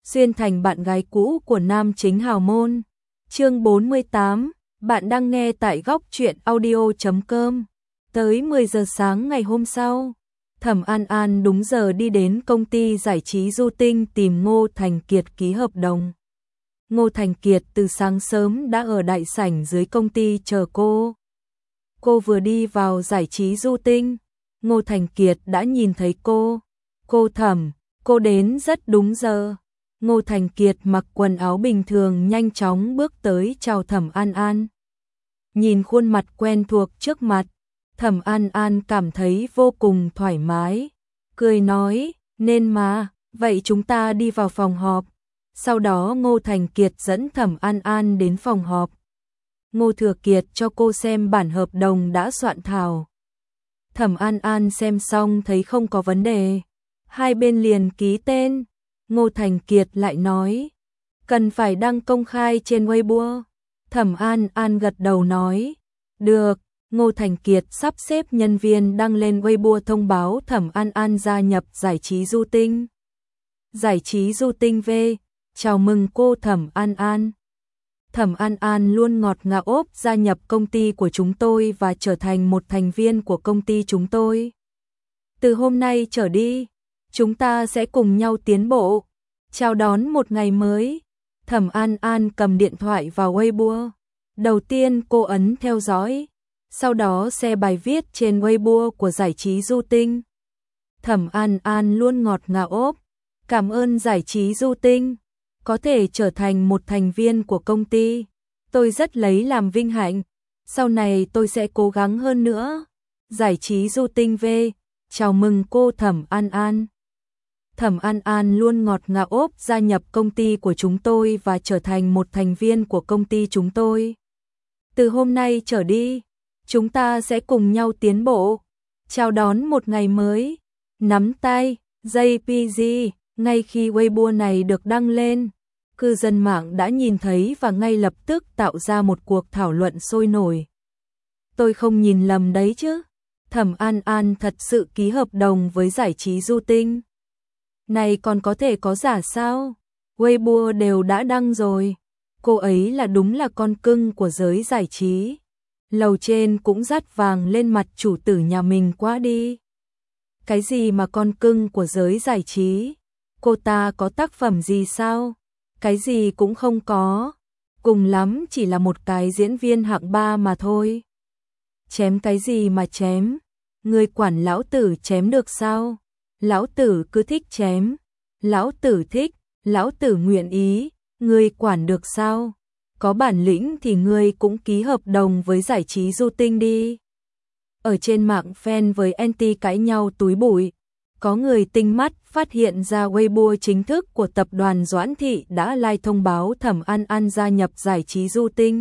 xuyên thành bạn gái cũ của nam chính hào môn. Chương 48, bạn đang nghe tại góc truyện audio.com. Tới 10 giờ sáng ngày hôm sau, Thẩm An An đúng giờ đi đến công ty giải trí Du Tinh tìm Ngô Thành Kiệt ký hợp đồng. Ngô Thành Kiệt từ sáng sớm đã ở đại sảnh dưới công ty chờ cô. Cô vừa đi vào giải trí Du Tinh, Ngô Thành Kiệt đã nhìn thấy cô. Cô Thẩm, cô đến rất đúng giờ. Ngô Thành Kiệt mặc quần áo bình thường nhanh chóng bước tới chào Thẩm An An. Nhìn khuôn mặt quen thuộc trước mặt, Thẩm An An cảm thấy vô cùng thoải mái. Cười nói, nên mà, vậy chúng ta đi vào phòng họp. Sau đó Ngô Thành Kiệt dẫn Thẩm An An đến phòng họp. Ngô Thừa Kiệt cho cô xem bản hợp đồng đã soạn thảo. Thẩm An An xem xong thấy không có vấn đề. Hai bên liền ký tên. Ngô Thành Kiệt lại nói, cần phải đăng công khai trên Weibo. Thẩm An An gật đầu nói, được. Ngô Thành Kiệt sắp xếp nhân viên đăng lên Weibo thông báo Thẩm An An gia nhập giải trí Du Tinh. Giải trí Du Tinh V, chào mừng cô Thẩm An An. Thẩm An An luôn ngọt ngào ốp gia nhập công ty của chúng tôi và trở thành một thành viên của công ty chúng tôi. Từ hôm nay trở đi, chúng ta sẽ cùng nhau tiến bộ, chào đón một ngày mới. Thẩm An An cầm điện thoại vào Weibo. Đầu tiên cô ấn theo dõi, sau đó share bài viết trên Weibo của giải trí Du Tinh. Thẩm An An luôn ngọt ngào ốp, cảm ơn giải trí Du Tinh, có thể trở thành một thành viên của công ty. Tôi rất lấy làm vinh hạnh, sau này tôi sẽ cố gắng hơn nữa. Giải trí Du Tinh V, chào mừng cô Thẩm An An. Thẩm An An luôn ngọt ngào ốp gia nhập công ty của chúng tôi và trở thành một thành viên của công ty chúng tôi. Từ hôm nay trở đi, chúng ta sẽ cùng nhau tiến bộ, chào đón một ngày mới. Nắm tay, JPG, ngay khi Weibo này được đăng lên, cư dân mạng đã nhìn thấy và ngay lập tức tạo ra một cuộc thảo luận sôi nổi. Tôi không nhìn lầm đấy chứ? Thẩm An An thật sự ký hợp đồng với giải trí Du Tinh. Này còn có thể có giả sao? Weibo đều đã đăng rồi. Cô ấy là đúng là con cưng của giới giải trí. Lầu trên cũng dắt vàng lên mặt chủ tử nhà mình quá đi. Cái gì mà con cưng của giới giải trí? Cô ta có tác phẩm gì sao? Cái gì cũng không có. Cùng lắm chỉ là một cái diễn viên hạng 3 mà thôi. Chém cái gì mà chém? Người quản lão tử chém được sao? Lão tử cứ thích chém. Lão tử thích, lão tử nguyện ý. Người quản được sao? Có bản lĩnh thì ngươi cũng ký hợp đồng với giải trí Du Tinh đi. Ở trên mạng fan với anti cãi nhau túi bụi. Có người tinh mắt phát hiện ra Weibo chính thức của tập đoàn Doãn Thị đã live thông báo Thẩm An An gia nhập giải trí Du Tinh.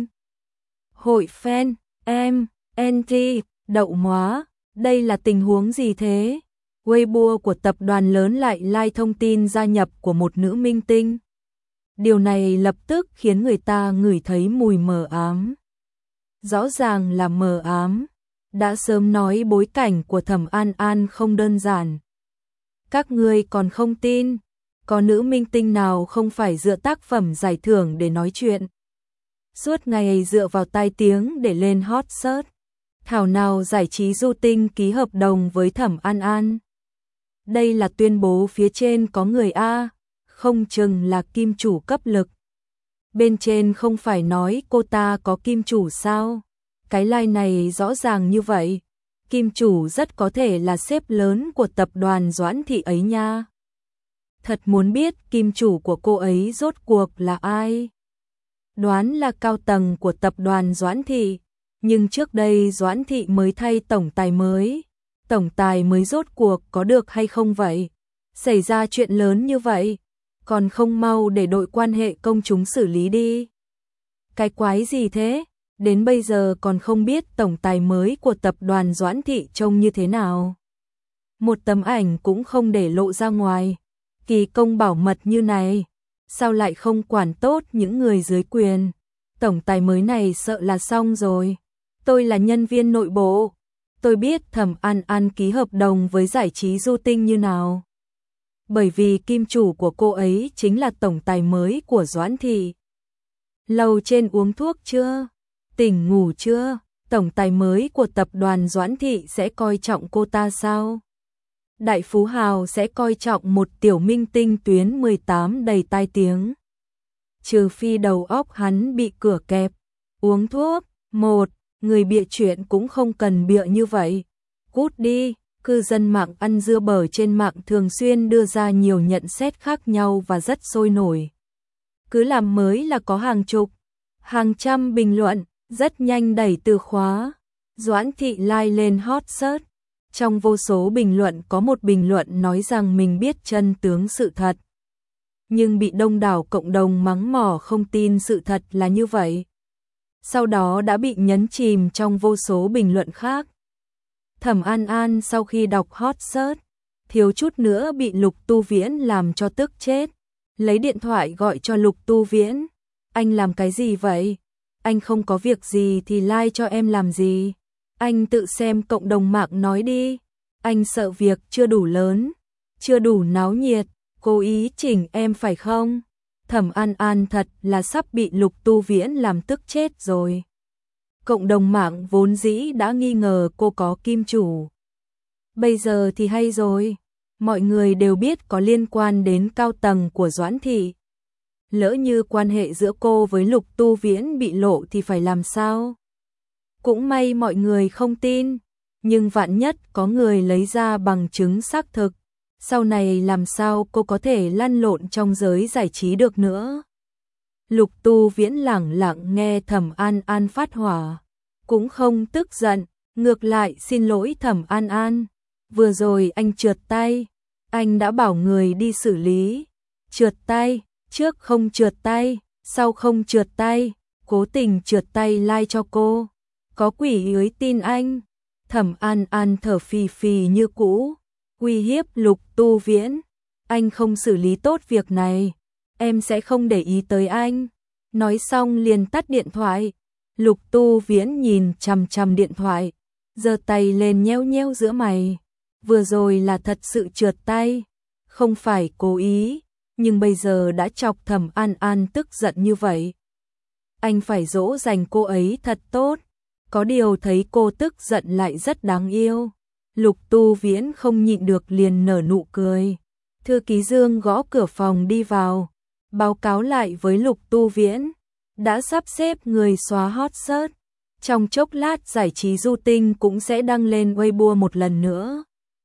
Hội fan, anti, đậu móa, đây là tình huống gì thế? Weibo của tập đoàn lớn lại live thông tin gia nhập của một nữ minh tinh. Điều này lập tức khiến người ta ngửi thấy mùi mờ ám. Rõ ràng là mờ ám, đã sớm nói bối cảnh của Thẩm An An không đơn giản. Các ngươi còn không tin, có nữ minh tinh nào không phải dựa tác phẩm giải thưởng để nói chuyện. Suốt ngày dựa vào tai tiếng để lên hot search. Thảo nào giải trí Du Tinh ký hợp đồng với Thẩm An An. Đây là tuyên bố phía trên có người A, không chừng là kim chủ cấp lực. Bên trên không phải nói cô ta có kim chủ sao? Cái like này rõ ràng như vậy. Kim chủ rất có thể là sếp lớn của tập đoàn Doãn Thị ấy nha. Thật muốn biết kim chủ của cô ấy rốt cuộc là ai? Đoán là cao tầng của tập đoàn Doãn Thị. Nhưng trước đây Doãn Thị mới thay tổng tài mới. Tổng tài mới rốt cuộc có được hay không vậy? Xảy ra chuyện lớn như vậy, còn không mau để đội quan hệ công chúng xử lý đi. Cái quái gì thế? Đến bây giờ còn không biết tổng tài mới của tập đoàn Doãn Thị trông như thế nào. Một tấm ảnh cũng không để lộ ra ngoài. Kỳ công bảo mật như này, sao lại không quản tốt những người dưới quyền? Tổng tài mới này sợ là xong rồi. Tôi là nhân viên nội bộ. Tôi biết Thẩm An An ký hợp đồng với giải trí Du Tinh như nào. bởi vì kim chủ của cô ấy chính là tổng tài mới của Doãn Thị. Lầu trên uống thuốc chưa? Tỉnh ngủ chưa? Tổng tài mới của tập đoàn Doãn Thị sẽ coi trọng cô ta sao? Đại phú hào sẽ coi trọng một tiểu minh tinh tuyến 18 đầy tai tiếng. Trừ phi đầu óc hắn bị cửa kẹp. Uống thuốc, một, người bịa chuyện cũng không cần bịa như vậy. Cút đi, cư dân mạng ăn dưa bở trên mạng thường xuyên đưa ra nhiều nhận xét khác nhau và rất sôi nổi. Cứ làm mới là có hàng chục, hàng trăm bình luận, rất nhanh đẩy từ khóa. Doãn Thị like lên hot search. Trong vô số bình luận có một bình luận nói rằng mình biết chân tướng sự thật. Nhưng bị đông đảo cộng đồng mắng mỏ không tin sự thật là như vậy. Sau đó đã bị nhấn chìm trong vô số bình luận khác. Thẩm An An sau khi đọc hot search, thiếu chút nữa bị Lục Tu Viễn làm cho tức chết. Lấy điện thoại gọi cho Lục Tu Viễn. Anh làm cái gì vậy? Anh không có việc gì thì like cho em làm gì? Anh tự xem cộng đồng mạng nói đi. Anh sợ việc chưa đủ lớn, chưa đủ náo nhiệt, cố ý chỉnh em phải không? Thẩm An An thật là sắp bị Lục Tu Viễn làm tức chết rồi. Cộng đồng mạng vốn dĩ đã nghi ngờ cô có kim chủ. Bây giờ thì hay rồi, mọi người đều biết có liên quan đến cao tầng của Doãn Thị. Lỡ như quan hệ giữa cô với Lục Tu Viễn bị lộ thì phải làm sao? Cũng may mọi người không tin, nhưng vạn nhất có người lấy ra bằng chứng xác thực, sau này làm sao cô có thể lăn lộn trong giới giải trí được nữa. Lục Tu Viễn lẳng lặng nghe Thẩm An An phát hỏa, cũng không tức giận, ngược lại xin lỗi Thẩm An An. Vừa rồi anh trượt tay, anh đã bảo người đi xử lý. Trượt tay, trước không trượt tay, sau không trượt tay, cố tình trượt tay like cho cô. Có quỷ ới tin anh. Thẩm An An thở phì phì như cũ, uy hiếp Lục Tu Viễn. Anh không xử lý tốt việc này, em sẽ không để ý tới anh. Nói xong liền tắt điện thoại. Lục Tu Viễn nhìn chằm chằm điện thoại, giơ tay lên nheo nheo giữa mày. Vừa rồi là thật sự trượt tay, không phải cố ý, nhưng bây giờ đã chọc Thẩm An An tức giận như vậy. Anh phải dỗ dành cô ấy thật tốt. Có điều thấy cô tức giận lại rất đáng yêu. Lục Tu Viễn không nhịn được liền nở nụ cười. Thư ký Dương gõ cửa phòng đi vào, báo cáo lại với Lục Tu Viễn. Đã sắp xếp người xóa hot search. Trong chốc lát giải trí Du Tinh cũng sẽ đăng lên Weibo một lần nữa.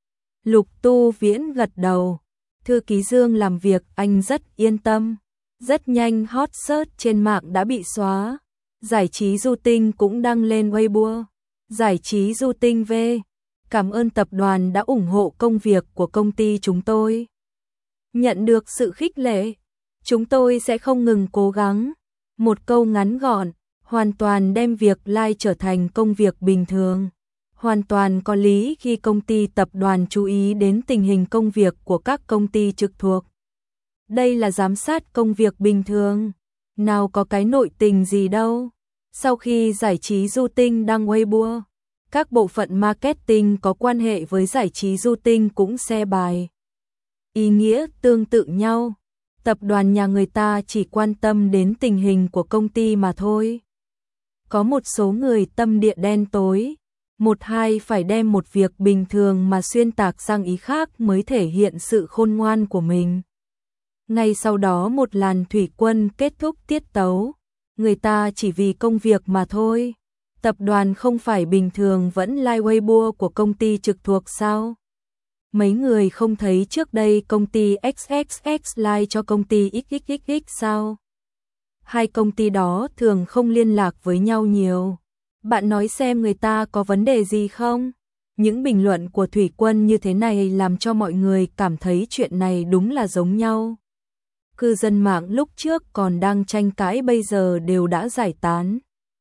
Lục Tu Viễn gật đầu. Thư ký Dương làm việc anh rất yên tâm. Rất nhanh hot search trên mạng đã bị xóa. Giải trí Du Tinh cũng đăng lên Weibo. Giải trí Du Tinh V. Cảm ơn tập đoàn đã ủng hộ công việc của công ty chúng tôi. Nhận được sự khích lệ, chúng tôi sẽ không ngừng cố gắng. Một câu ngắn gọn, hoàn toàn đem việc like trở thành công việc bình thường. Hoàn toàn có lý khi công ty tập đoàn chú ý đến tình hình công việc của các công ty trực thuộc. Đây là giám sát công việc bình thường. Nào có cái nội tình gì đâu. Sau khi giải trí Du Tinh đăng Weibo, các bộ phận marketing có quan hệ với giải trí Du Tinh cũng share bài. Ý nghĩa tương tự nhau. Tập đoàn nhà người ta chỉ quan tâm đến tình hình của công ty mà thôi. Có một số người tâm địa đen tối, một hai phải đem một việc bình thường mà xuyên tạc sang ý khác mới thể hiện sự khôn ngoan của mình. Ngay sau đó một làn thủy quân kết thúc tiết tấu. Người ta chỉ vì công việc mà thôi. Tập đoàn không phải bình thường vẫn like Weibo của công ty trực thuộc sao? Mấy người không thấy trước đây công ty XXX like cho công ty XXX sao? Hai công ty đó thường không liên lạc với nhau nhiều. Bạn nói xem người ta có vấn đề gì không? Những bình luận của Thủy Quân như thế này làm cho mọi người cảm thấy chuyện này đúng là giống nhau. Cư dân mạng lúc trước còn đang tranh cãi bây giờ đều đã giải tán.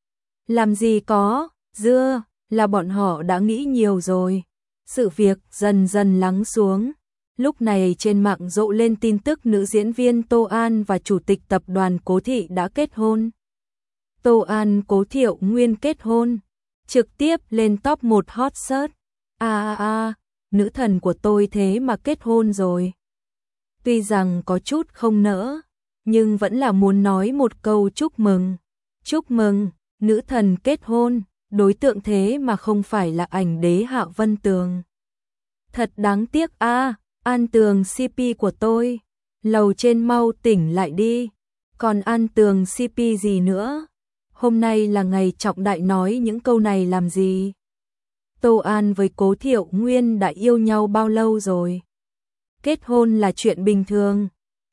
Làm gì có, dưa, là bọn họ đã nghĩ nhiều rồi. Sự việc dần dần lắng xuống. Lúc này trên mạng rộ lên tin tức nữ diễn viên Tô An và chủ tịch tập đoàn Cố Thị đã kết hôn. Tô An Cố Thiệu Nguyên kết hôn, trực tiếp lên top 1 hot search. Nữ thần của tôi thế mà kết hôn rồi. tuy rằng có chút không nỡ, nhưng vẫn là muốn nói một câu chúc mừng. Chúc mừng, nữ thần kết hôn, đối tượng thế mà không phải là ảnh đế Hạ Vân Tường. Thật đáng tiếc a, An Tường CP của tôi, lầu trên mau tỉnh lại đi, còn An Tường CP gì nữa? Hôm nay là ngày trọng đại, nói những câu này làm gì? Tô An với Cố Thiệu Nguyên đã yêu nhau bao lâu rồi? Kết hôn là chuyện bình thường.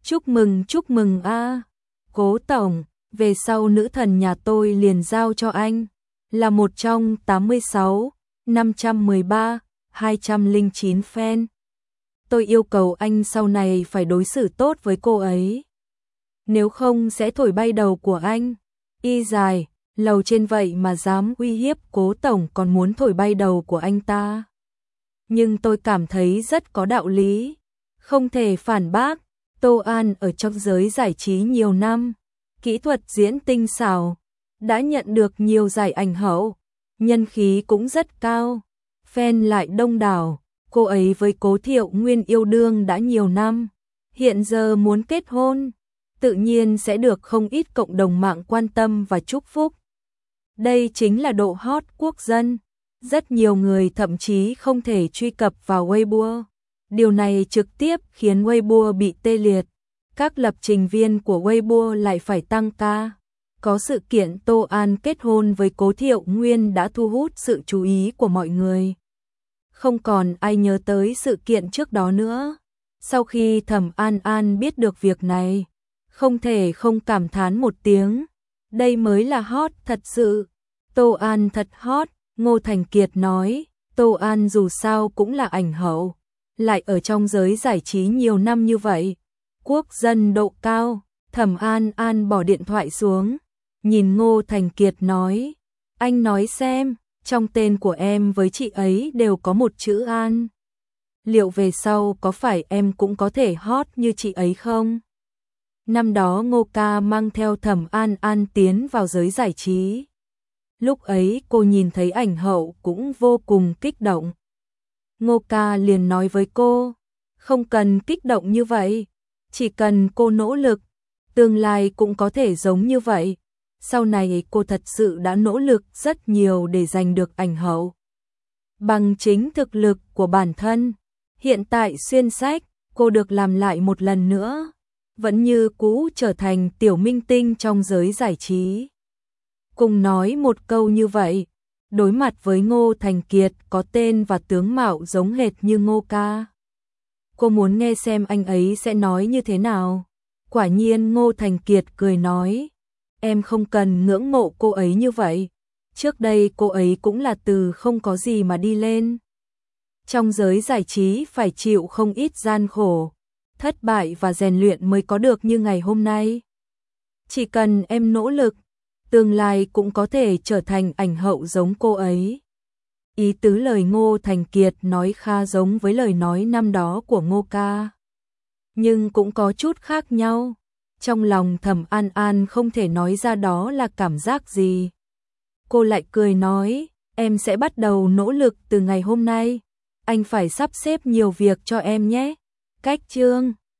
Chúc mừng a. Cố tổng, về sau nữ thần nhà tôi liền giao cho anh, là một trong 86, 513, 209 fan. Tôi yêu cầu anh sau này phải đối xử tốt với cô ấy. Nếu không sẽ thổi bay đầu của anh. Y dài, lầu trên vậy mà dám uy hiếp Cố tổng, còn muốn thổi bay đầu của anh ta. Nhưng tôi cảm thấy rất có đạo lý, không thể phản bác. Tô An ở trong giới giải trí nhiều năm, kỹ thuật diễn tinh xảo, đã nhận được nhiều giải ảnh hậu, nhân khí cũng rất cao, fan lại đông đảo. Cô ấy với Cố Thiệu Nguyên yêu đương đã nhiều năm, hiện giờ muốn kết hôn, tự nhiên sẽ được không ít cộng đồng mạng quan tâm và chúc phúc. Đây chính là độ hot quốc dân, rất nhiều người thậm chí không thể truy cập vào Weibo. Điều này trực tiếp khiến Weibo bị tê liệt, các lập trình viên của Weibo lại phải tăng ca. Có sự kiện Tô An kết hôn với Cố Thiệu Nguyên đã thu hút sự chú ý của mọi người. Không còn ai nhớ tới sự kiện trước đó nữa. Sau khi Thẩm An An biết được việc này, không thể không cảm thán một tiếng. Đây mới là hot thật sự. Tô An thật hot, Ngô Thành Kiệt nói. Tô An dù sao cũng là ảnh hậu, lại ở trong giới giải trí nhiều năm như vậy. Quốc dân độ cao. Thẩm An An bỏ điện thoại xuống, nhìn Ngô Thành Kiệt nói. Anh nói xem, trong tên của em với chị ấy đều có một chữ An. Liệu về sau có phải em cũng có thể hot như chị ấy không? Năm đó Ngô ca mang theo Thẩm An An tiến vào giới giải trí. Lúc ấy cô nhìn thấy ảnh hậu cũng vô cùng kích động. Ngô ca liền nói với cô, không cần kích động như vậy, chỉ cần cô nỗ lực, tương lai cũng có thể giống như vậy. Sau này cô thật sự đã nỗ lực rất nhiều để giành được ảnh hậu. Bằng chính thực lực của bản thân, hiện tại xuyên sách, cô được làm lại một lần nữa, vẫn như cũ trở thành tiểu minh tinh trong giới giải trí. Cùng nói một câu như vậy, đối mặt với Ngô Thành Kiệt có tên và tướng mạo giống hệt như Ngô ca. Cô muốn nghe xem anh ấy sẽ nói như thế nào. Quả nhiên Ngô Thành Kiệt cười nói, em không cần ngưỡng mộ cô ấy như vậy. Trước đây cô ấy cũng là từ không có gì mà đi lên. Trong giới giải trí phải chịu không ít gian khổ, thất bại và rèn luyện mới có được như ngày hôm nay. Chỉ cần em nỗ lực, tương lai cũng có thể trở thành ảnh hậu giống cô ấy. Ý tứ lời Ngô Thành Kiệt nói khá giống với lời nói năm đó của Ngô ca, nhưng cũng có chút khác nhau. Trong lòng Thẩm An An không thể nói ra đó là cảm giác gì. Cô lại cười nói, em sẽ bắt đầu nỗ lực từ ngày hôm nay. Anh phải sắp xếp nhiều việc cho em nhé. Cách chương